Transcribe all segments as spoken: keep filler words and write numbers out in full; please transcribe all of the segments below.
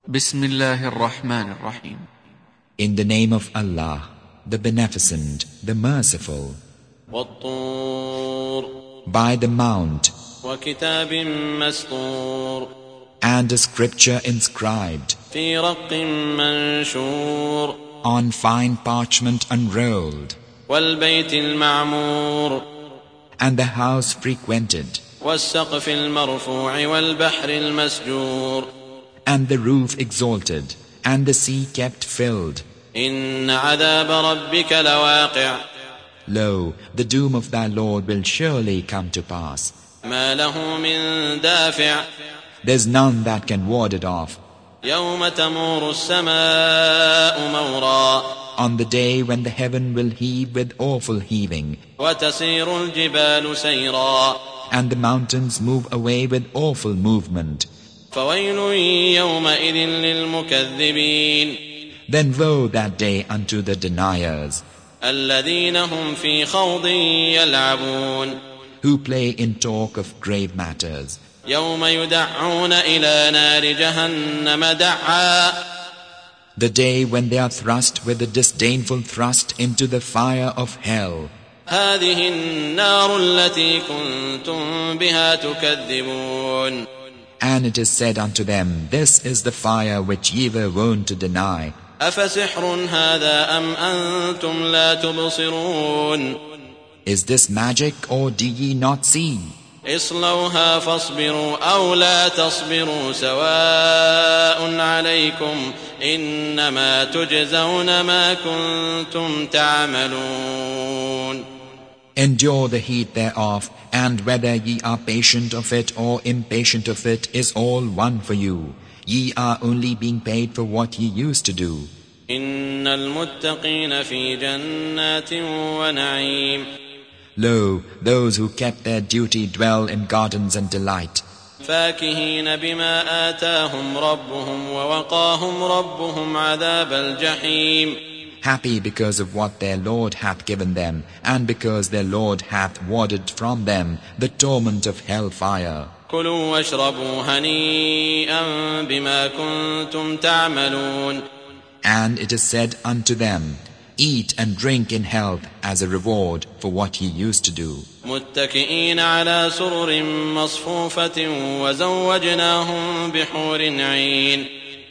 Bismillahir Rahmanir Rahim. In the name of Allah, the Beneficent, the Merciful. وَالطُّورِ By the Mount, وَكِتَابٍ مَّسْطُورٍ and a scripture inscribed فِي رَقٍّ مَّنشُورٍ on fine parchment unrolled, وَالْبَيْتِ الْمَعْمُورِ and the house frequented, وَالسَّقْفِ الْمَرْفُوعِ وَالْبَحْرِ الْمَسْجُورِ and the roof exalted, and the sea kept filled. إِنَّ عَذَابَ رَبِّكَ لَوَاقِعٌ Lo, the doom of thy Lord will surely come to pass. مَا لَهُ مِن دَافِعٍ There's none that can ward it off. يَوْمَ تَمُورُ السَّمَاءُ مَوْرًا On the day when the heaven will heave with awful heaving, وَتَسِيرُ الْجِبَالُ سَيْرًا and the mountains move away with awful movement. فَوَيْلٌ يَوْمَئِذٍ لِلْمُكَذِّبِينَ Then woe that day unto the deniers, الَّذِينَ هُمْ فِي خَوْضٍ يَلْعَبُونَ who play in talk of grave matters. يَوْمَ يُدَعُّونَ إِلَى نَارِ جَهَنَّمَ دَعًّا The day when they are thrust with a disdainful thrust into the fire of hell. هَذِهِ النَّارُ الَّتِي كُنْتُمْ بِهَا تُكَذِّبُونَ And it is said unto them, This is the fire which ye were wont to deny. أَفَسِحْرٌ هَذَا أَمْ أَنْتُمْ لَا تُبْصِرُونَ Is this magic, or do ye not see? اصْلَوْهَا فَاصْبِرُوا أَوْ لَا تَصْبِرُوا سَوَاءٌ عَلَيْكُمْ إِنَّمَا تُجْزَوْنَ مَا كُنْتُمْ تَعْمَلُونَ Endure the heat thereof, and whether ye are patient of it or impatient of it is all one for you. Ye are only being paid for what ye used to do. إِنَّ الْمُتَّقِينَ فِي جَنَّاتٍ وَنَعِيمٍ Lo, those who kept their duty dwell in gardens and delight, فَاكِهِينَ بِمَا آتَاهُمْ رَبُّهُمْ وَوَقَاهُمْ رَبُّهُمْ عَذَابَ الْجَحِيمِ happy because of what their Lord hath given them, and because their Lord hath warded from them the torment of hellfire. كُلُوا وَاشْرَبُوا هَنِيئًا بِمَا كُنْتُمْ تَعْمَلُونَ And it is said unto them, Eat and drink in health as a reward for what ye used to do. مُتَّكِئِينَ عَلَى سُرُرٍ مَصْفُوفَةٍ وَزَوَّجْنَاهُمْ بِحُورٍ عِينٍ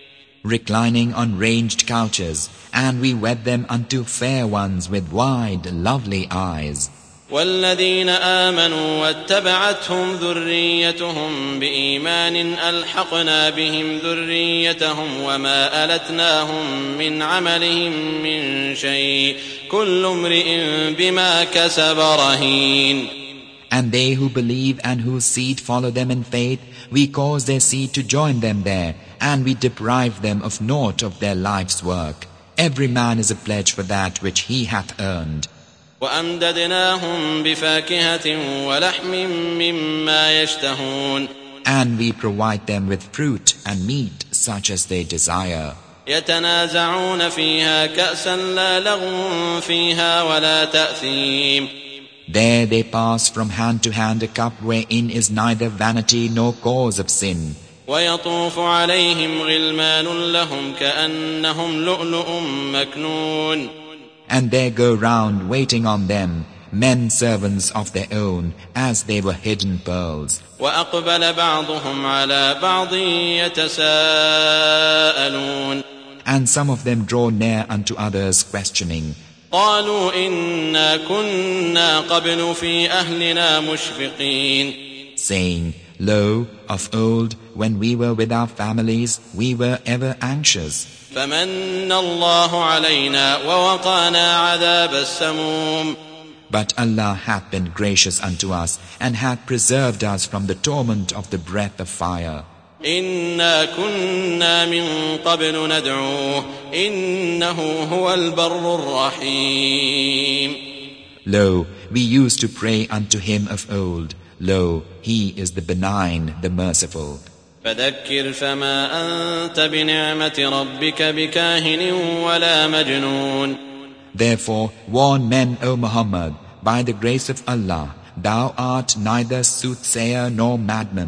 Reclining on ranged couches, and we wed them unto fair ones with wide, lovely eyes. وَالَّذِينَ آمَنُوا وَاتَّبَعَتْهُمْ ذُرِّيَّتُهُمْ بِإِيمَانٍ أَلْحَقْنَا بِهِمْ ذُرِّيَّتَهُمْ وَمَا أَلَتْنَاهُمْ مِنْ عَمَلِهِمْ مِنْ شَيْءٍ كُلُّ امْرِئٍ بِمَا كَسَبَ رَهِينٌ And they who believe and whose seed follow them in faith, we cause their seed to join them there, and we deprive them of naught of their life's work. Every man is a pledge for that which he hath earned. وَأَمْدَدْنَاهُمْ بِفَاكِهَةٍ وَلَحْمٍ مِّمَّا يَشْتَهُونَ And we provide them with fruit and meat such as they desire. يَتَنَازَعُونَ فِيهَا كَأْسًا لَا لَغْوٌ فِيهَا وَلَا تَأْثِيمٌ There they pass from hand to hand a cup wherein is neither vanity nor cause of sin. وَيَطُوفُ عَلَيْهِمْ غِلْمَانٌ لَهُمْ كَأَنَّهُمْ لُؤْلُؤٌ مَكْنُونٌ And there go round waiting on them men servants of their own, as they were hidden pearls. وَأَقْبَلَ بَعْضُهُمْ عَلَى بَعْضٍ يَتَسَاءَلُونَ And some of them draw near unto others questioning, قَالُوا إِنَّا كُنَّا قَبْلُ فِي أَهْلِنَا مُشْفِقِينَ saying, Lo, of old, when we were with our families, we were ever anxious. فَمَنَّ اللَّهُ عَلَيْنَا وَوَقَانَا عَذَابَ السَّمُومِ But Allah hath been gracious unto us, and hath preserved us from the torment of the breath of fire. إِنَّا كُنَّا مِن قَبْلُ نَدْعُوهُ إِنَّهُ هُوَ الْبَرُّ الرَّحِيمُ Lo, we used to pray unto Him of old. Lo, He is the benign, the merciful. فَذَكِّرْ فَمَا أَنْتَ بِنِعْمَةِ رَبِّكَ بِكَاهِنٍ وَلَا مَجْنُونٍ Therefore warn men, O Muhammad, by the grace of Allah, thou art neither soothsayer nor madman.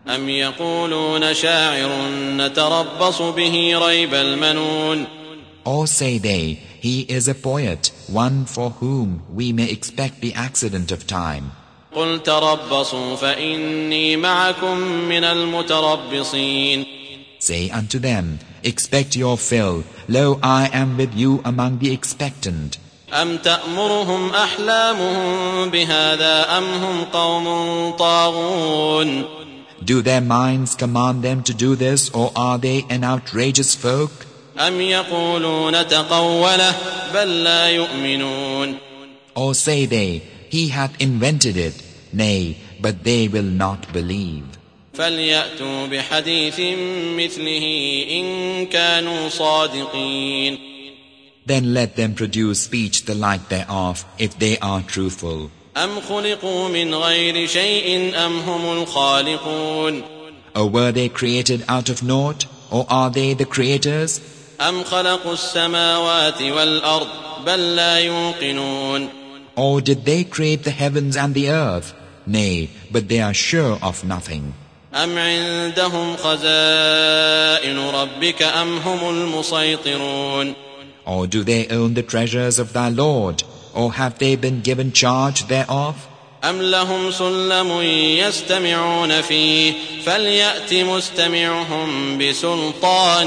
أم يقولون شاعر نتربص به ريب المنون. Or say they, he is a poet, one for whom we may expect the accident of time. قل تربصوا فإني معكم من المتربصين. Say unto them, expect your fill, lo, I am with you among the expectant. أم تأمرهم أحلامهم بهذا أم هم قوم طاغون. Do their minds command them to do this, or are they an outrageous folk? أم يقولون تقوله بل لا يؤمنون. Or say they, he hath invented it, nay, but they will not believe. فليأتوا بحديث مثله إن كانوا صادقين. Then let them produce speech the like thereof, if they are truthful. أم خلقوا من غير شيء أم هم الخالقون. Or were they created out of naught, or are they the creators? أم خلقوا السماوات والأرض بل لا يوقنون. Or did they create the heavens and the earth? Nay, but they are sure of nothing. أم عندهم خزائن ربك أم هم المسيطرون. Or do they own the treasures of thy Lord, or have they been given charge thereof? أم لهم سلم يستمعون فيه فليأت مستمعهم بسلطان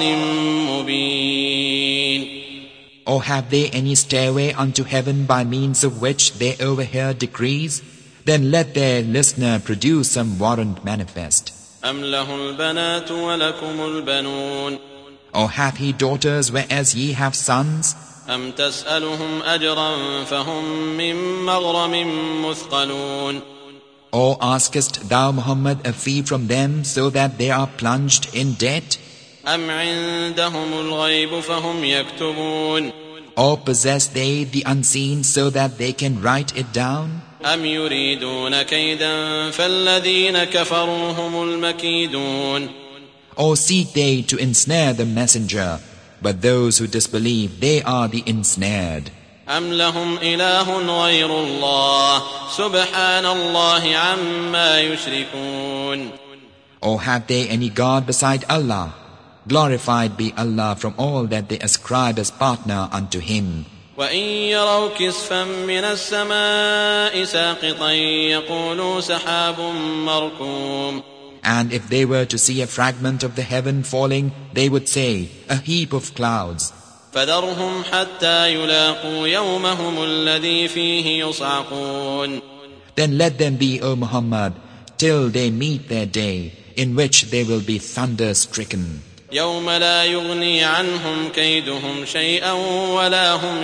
مبين. Or have they any stairway unto heaven by means of which they overhear decrees? Then let their listener produce some warrant manifest. أم له البنات ولكم البنون. Or hath he daughters whereas ye have sons? أم تسألهم أجرا فهم من مغرم مثقلون. Or askest thou, Muhammad, a fee from them so that they are plunged in debt? أم عندهم الغيب فهم يكتبون. Or possess they the unseen so that they can write it down? أم يريدون كيدا فالذين كفروا هم المكيدون. Or seek they to ensnare the messenger, but those who disbelieve, they are the ensnared. أم لهم إله غير الله سبحان الله عما يشركون. Or have they any God beside Allah? Glorified be Allah from all that they ascribe as partner unto Him. وإن يروا كسفا من السماء ساقطا يقولوا سحاب مركوم. And if they were to see a fragment of the heaven falling, they would say, a heap of clouds. فذرهم حتى يلاقوا يومهم الذي فيه يصعقون. Then let them be, O Muhammad, till they meet their day, in which they will be thunder-stricken. يوم لا يغني عنهم كيدهم شيئا ولا هم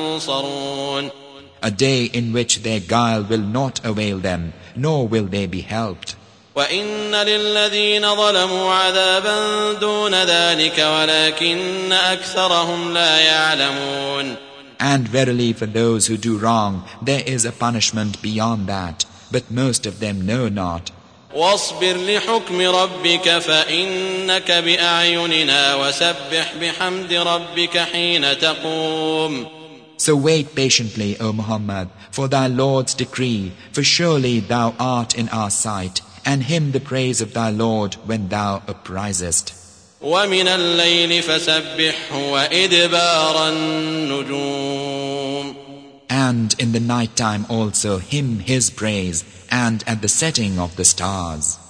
ينصرون. A day in which their guile will not avail them, nor will they be helped. وإن للذين ظلموا عذابا دون ذلك ولكن أكثرهم لا يعلمون. And verily for those who do wrong, there is a punishment beyond that, but most of them know not. واصبر لحكم ربك فإنك بأعيننا وسبح بحمد ربك حين تقوم. So wait patiently, O Muhammad, for thy Lord's decree, for surely thou art in our sight, and hymn the praise of thy Lord when thou uprisest. ومن الليل فسبحه وإدبار النجوم. And in the night time also hymn his praise, and at the setting of the stars.